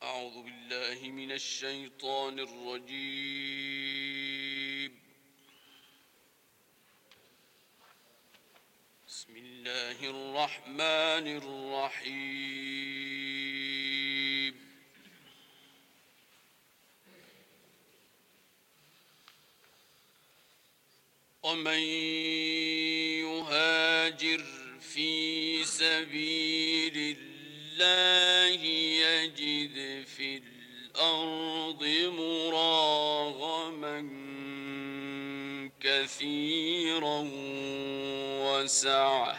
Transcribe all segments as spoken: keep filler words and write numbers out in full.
أعوذ بالله من الشيطان الرجيم. بسم الله الرحمن الرحيم. ومن يهاجر في سبيل الله يجد في الأرض مراغما كثيرا وسعة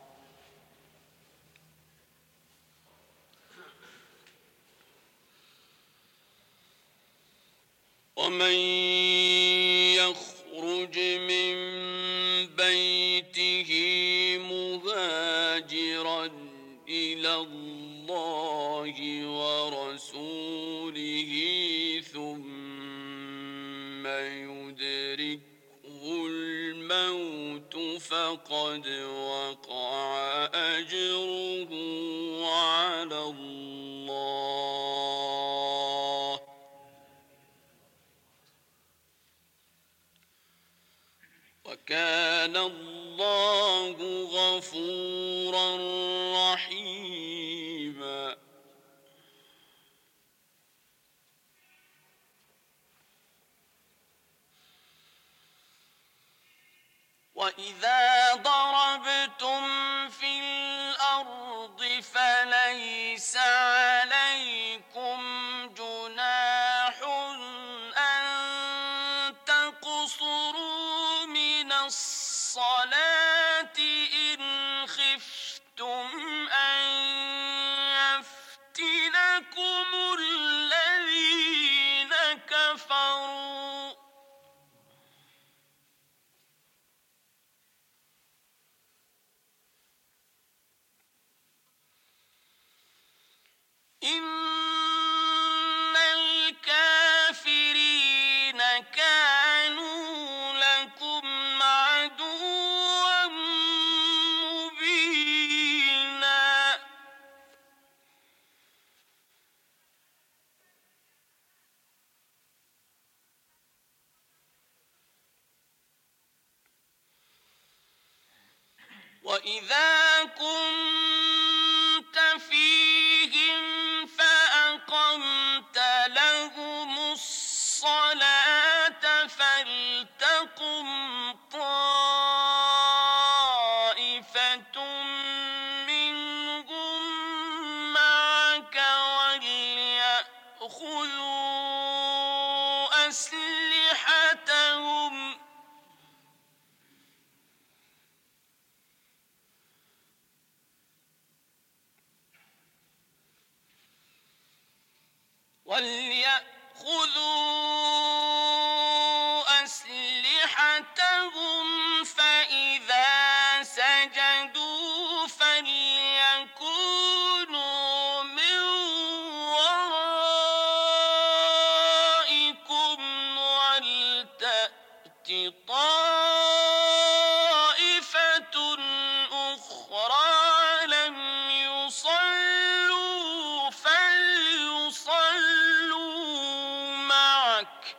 ومن يخرج من بيته مهاجرا إلى الله ورسوله ثم يدركه الموت فقد وقع أجره على الله، وكان الله غفورا رحيما. وإذا ضربتم في الأرض فليس عليكم جناح أن تقصروا من الصلاة إن خفتم أن يفتنكم الذين كفروا، إن الكافرين كانوا لكم عدوا مبينا. وإذا كنت فيهم فأقمت لهم الصلاة فلتقم طائفة منهم معك وليأخذوا أسلحتهم وليأخذوا أسلحتهم فإذا سجدوا فليكونوا من ورائكم ولتأت طائفة أخرى لم يصلوا فليصلوا معك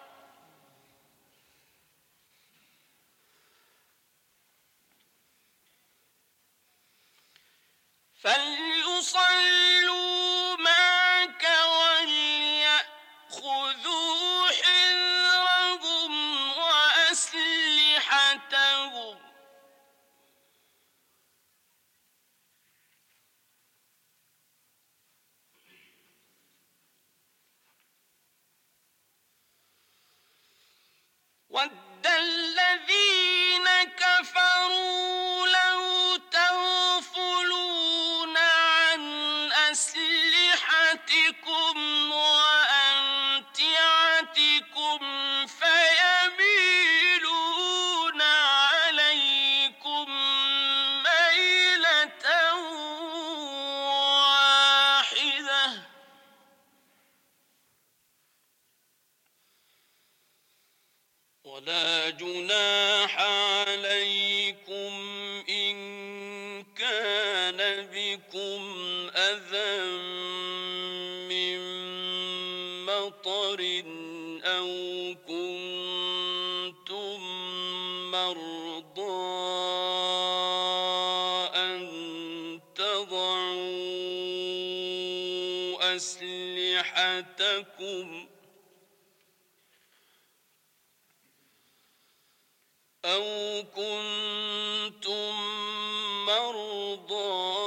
فليصلوا معك وليأخذوا حذرهم وأسلحتهم وَدَّ الَّذِينَ كَفَرُوا لَوْ تَغْفُلُونَ عَنْ أَسْلِحَتِكُمْ وَأَمْتِعَتِكُمْ فَيَمِيلُونَ عَلَيْكُمْ مَيْلَةً واحدة ولا جناح عليكم إن كان بكم أذى من أسلحتكم أو كنتم مرضى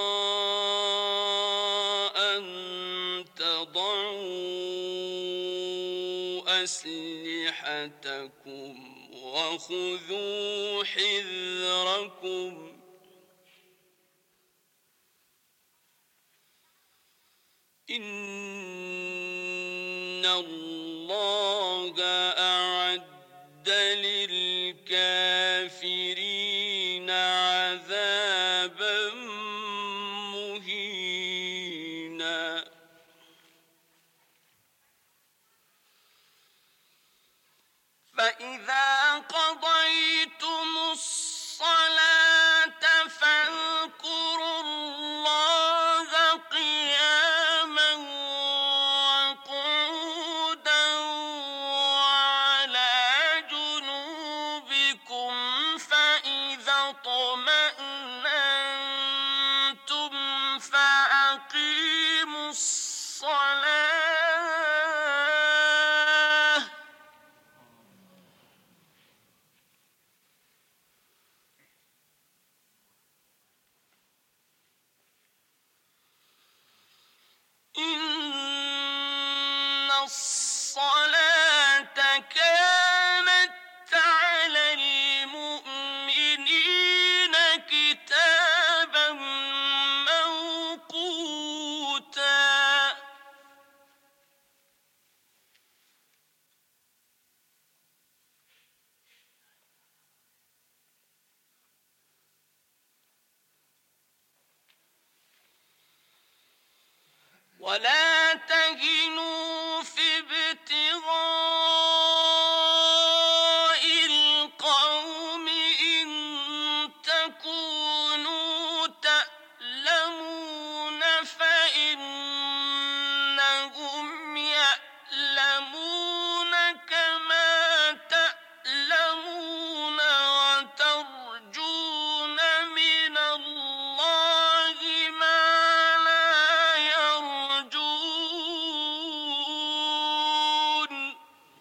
أن تضعوا أسلحتكم وخذوا حذركم إن الله أعد للكافرين عذابا مهينا فإذا قضيتم الصلاة فاذكروا الله قياما وقعودا وعلى جنوبكم فإذا اطمأننتم فأقيموا الصلاة إن الصلاة كانت على المؤمنين كتابا موقوتا ولا تهنوا في ابتغاء القوم إن تكونوا تألمون فإنهم يألمون كما تألمون وترجون من الله ما لا يرجون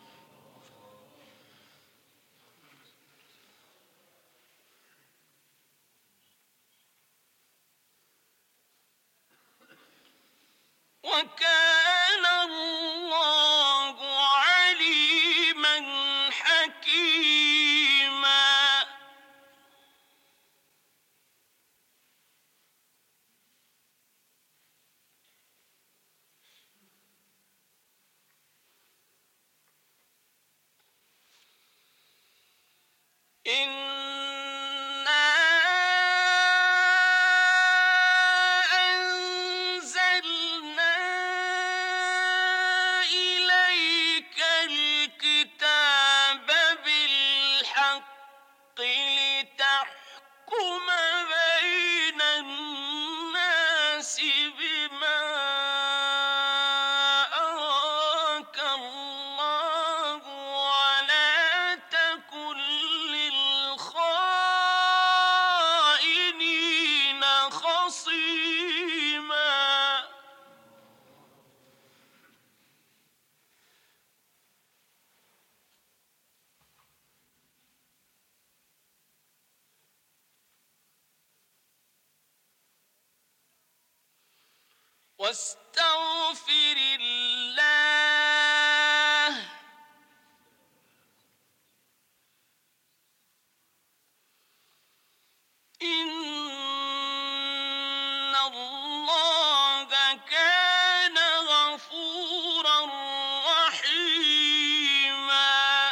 وكان الله عليما حكيما إنا أنزلنا إليك الكتاب بالحق لتحكم بين الناس بما أراك الله ولا تكن للخائنين خصيما واستغفر الله إن الله كان غفورا رحيما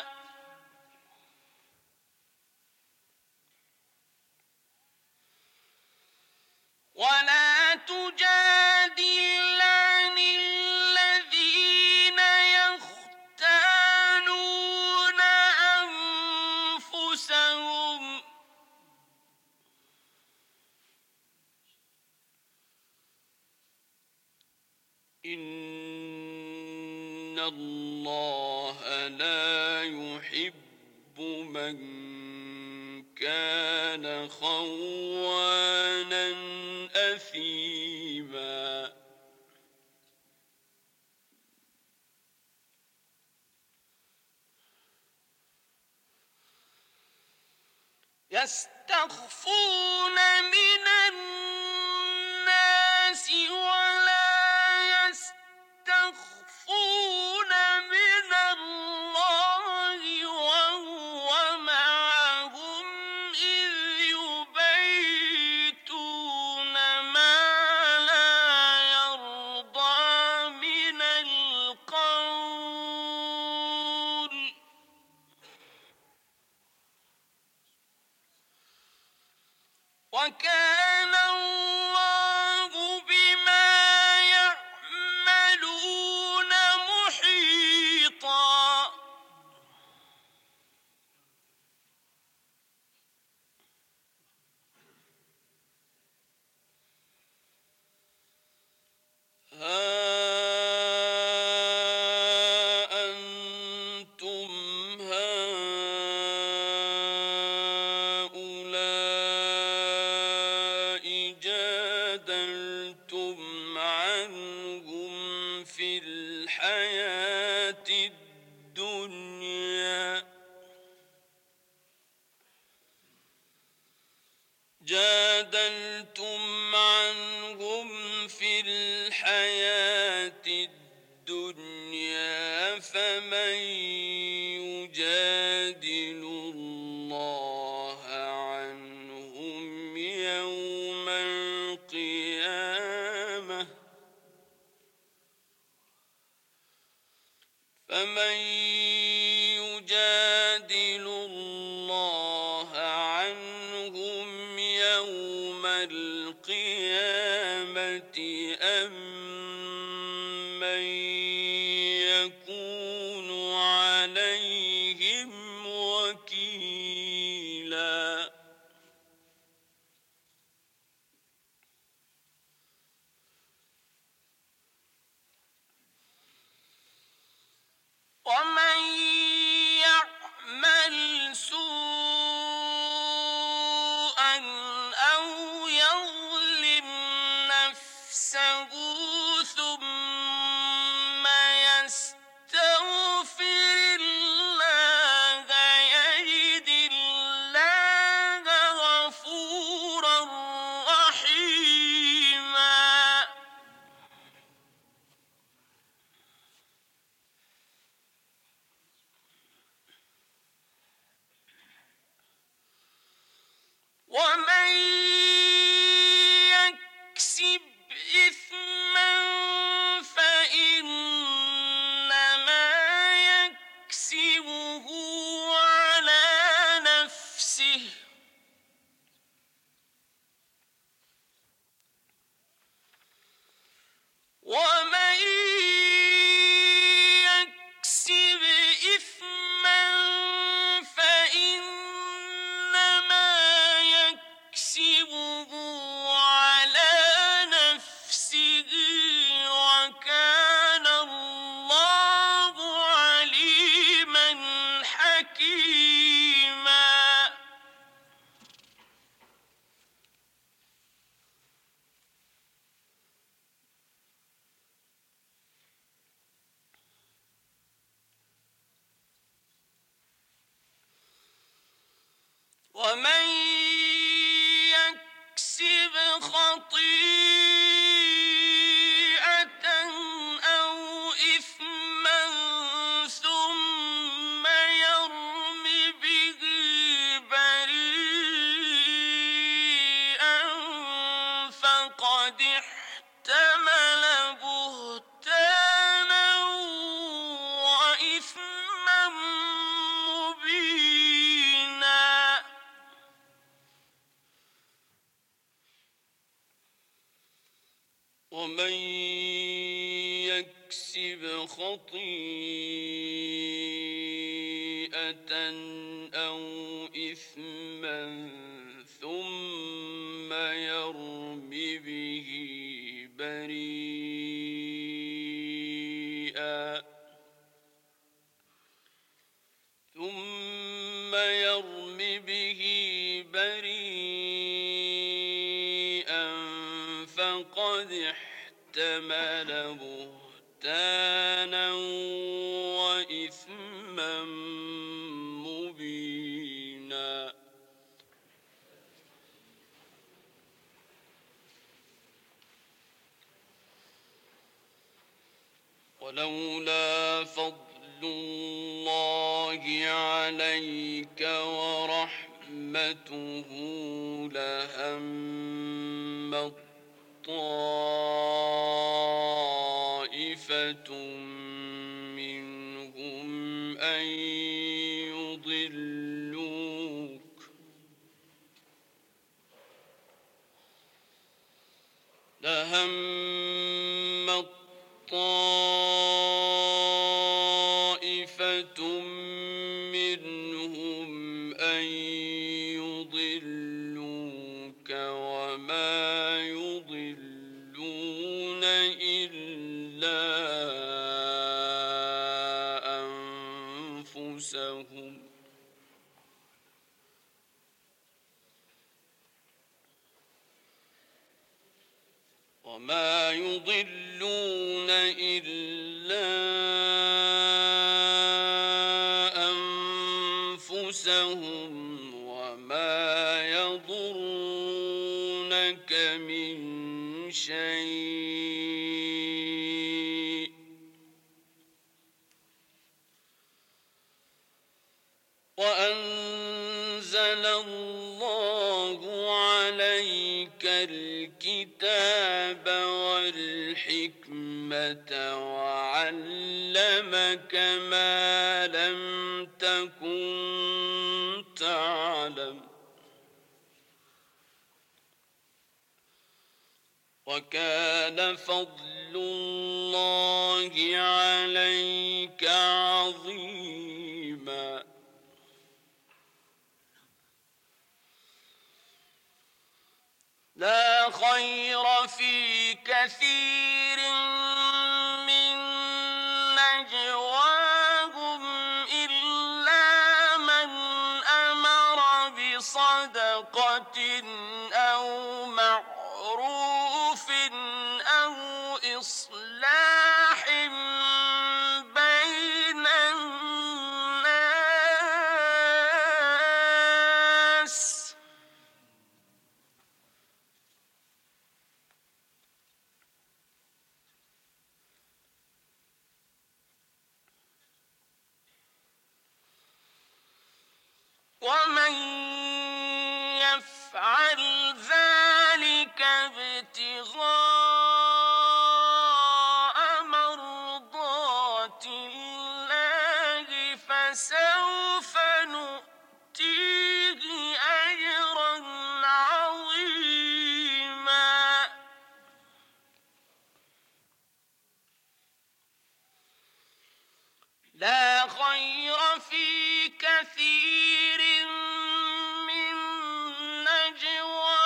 ولا تجادل عن الذين يختانون أنفسهم إن الله لا يحب من كان خوانا أثيما يستخفون من الناس ولا يستخفون من الله وهو معهم إذ يبيتون ما لا يرضى من القول وكان الله بما يعملون محيطا. ها أنتم هؤلاء جادلتم عنهم في الحياة الدنيا جادلتم عنهم في الحياة الدنيا فمن يجادل الله عنهم يوم القيامة فمن يجادل الله عنهم يوم القيامة أم من يكون عليهم وكيلا. ومن يعمل سوءا أو يظلم نفسه ثم يستغفر الله يجد الله غفورا رحيما. ومن يكسب إثما فإنما يكسبه على نفسه ومن يكسب إثما فإنما يكسبه على نفسه وكان الله عليما حكيما. ومن يكسب خطيئة أو إثما ثم يرم به بريئا فقد احتمل بهتانا وإثما مبينا. ومن يكسب خطيئة أو إثما ثم يرم به بريئا ثم يرم به بريئا فقد احتمل بهتانا وإثما مبينا. ولولا فضل الله عليك ورحمته لهم طائفة منهم أن يضلوك لهم طائفة منهم أن يضلوك وما يضلون إلا أنفسهم وما يضلون إلا أنفسهم وما يضرونك من شيء وأنزل الله عليك الكتاب والحكمة وعلمك ما لم تكن تعلم وكان فضل الله عليك عظيما لا خير في كثير من نجواهم إلا من أمر بصدقة أو معروف أو إصلاح بين الناس ومن يفعل ذلك ابتغاء مرضات الله فسوف نؤتيه أجرا عظيما لا خير في كثير من نجواهم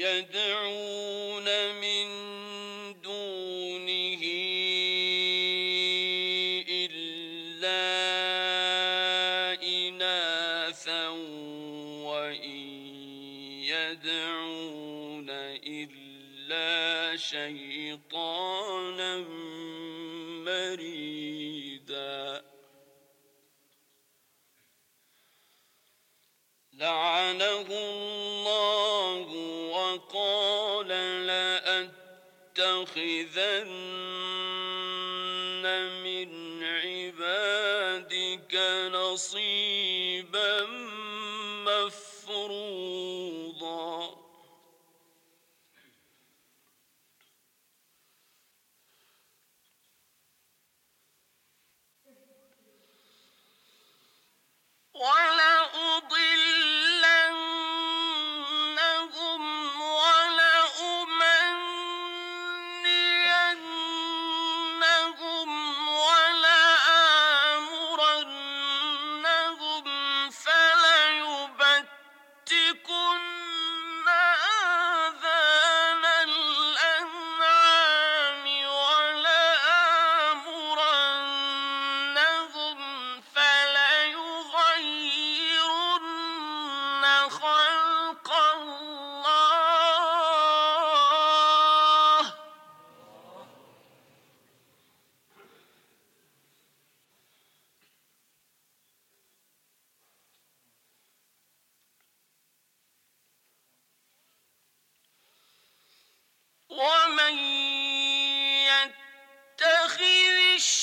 يدعون من دونه إلا إناثا وإن يدعون إلا شيطانا مريدا لعنه الله وقال لأتخذن من عبادك نصيبا مفروضا ولأضلنهم ولأمنينهم ولآمرنهم فليبتكن آذان الأنعام ولآمرنهم فليغيرن خلق الله ومن يتخذ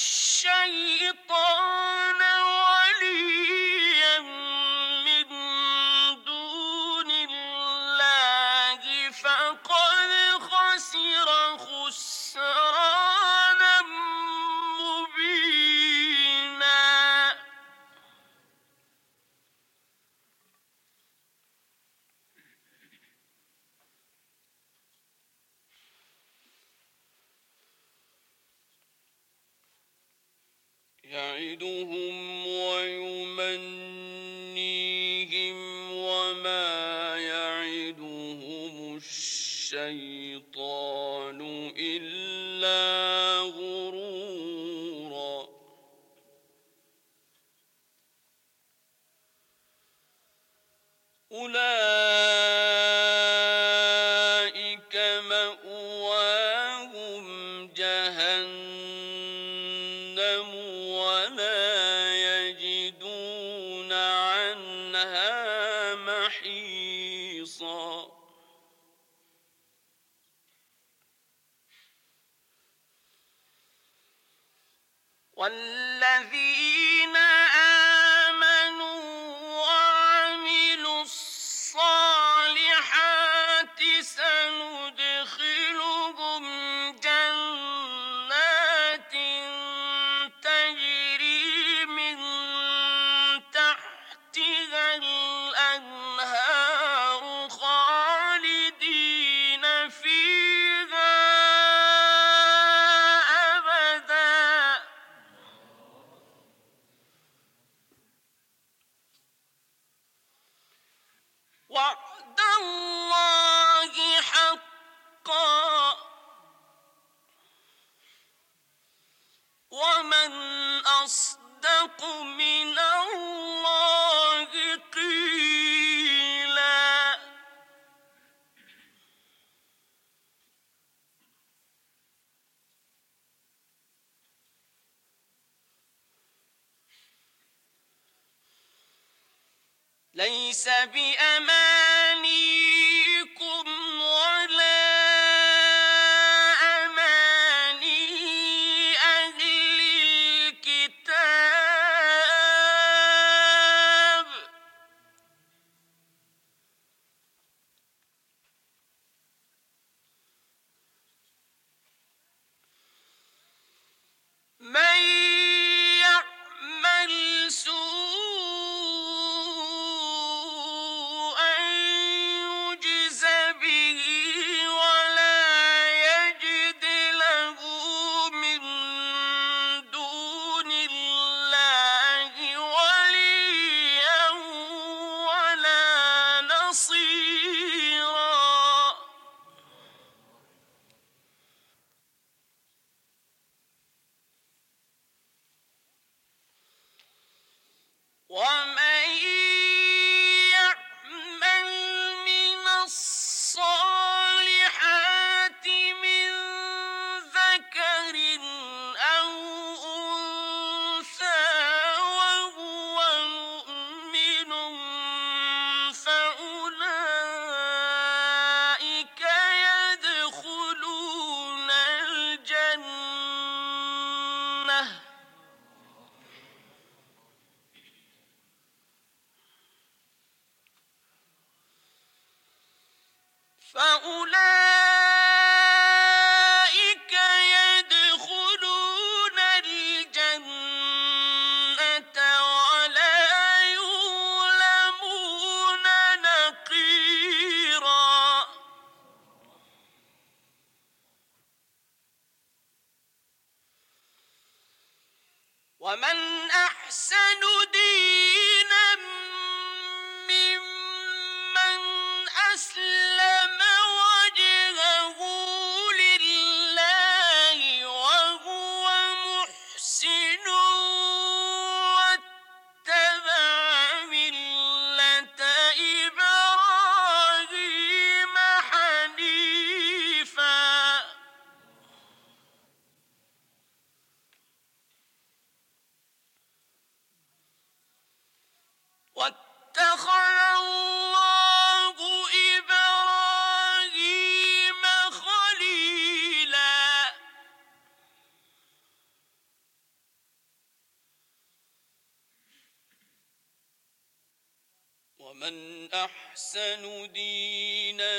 الشيطان وليا من دون الله فقد خسر خسرانا مبينا يعدهم ويمنيهم وما يعدهم الشيطان إلا غرورا أولئك مأواهم جهنم ولا يجدون عنها محيصا والذين آمنوا وعملوا الصالحات سندخلهم جنات تجري من تحتها الأنهار خالدين فيها أبدا وعد الله حقا ومن أصدق من الله قيلا ليس بأمانيكم ولا أماني أهل الكتاب من يعمل سوءا أولئك يدخلون الجنة ولا يظلمون نقيرا. ومن أحسن دينا ممن أسلم وجهه لله وهو محسن واتبع ملة إبراهيم حنيفا. واتخذ الله إبراهيم خليلا. ومن أحسن دينا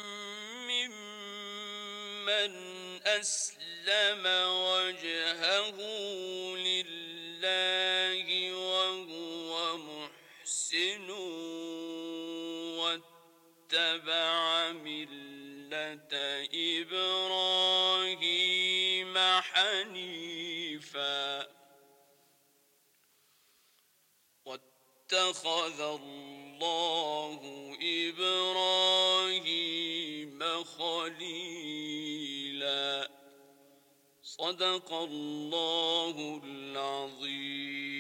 ممن أسلم وجهه لله وهو محسن واتبع ملة إبراهيم حنيفا. واتخذ الله إبراهيم خليلا. صدق الله العظيم.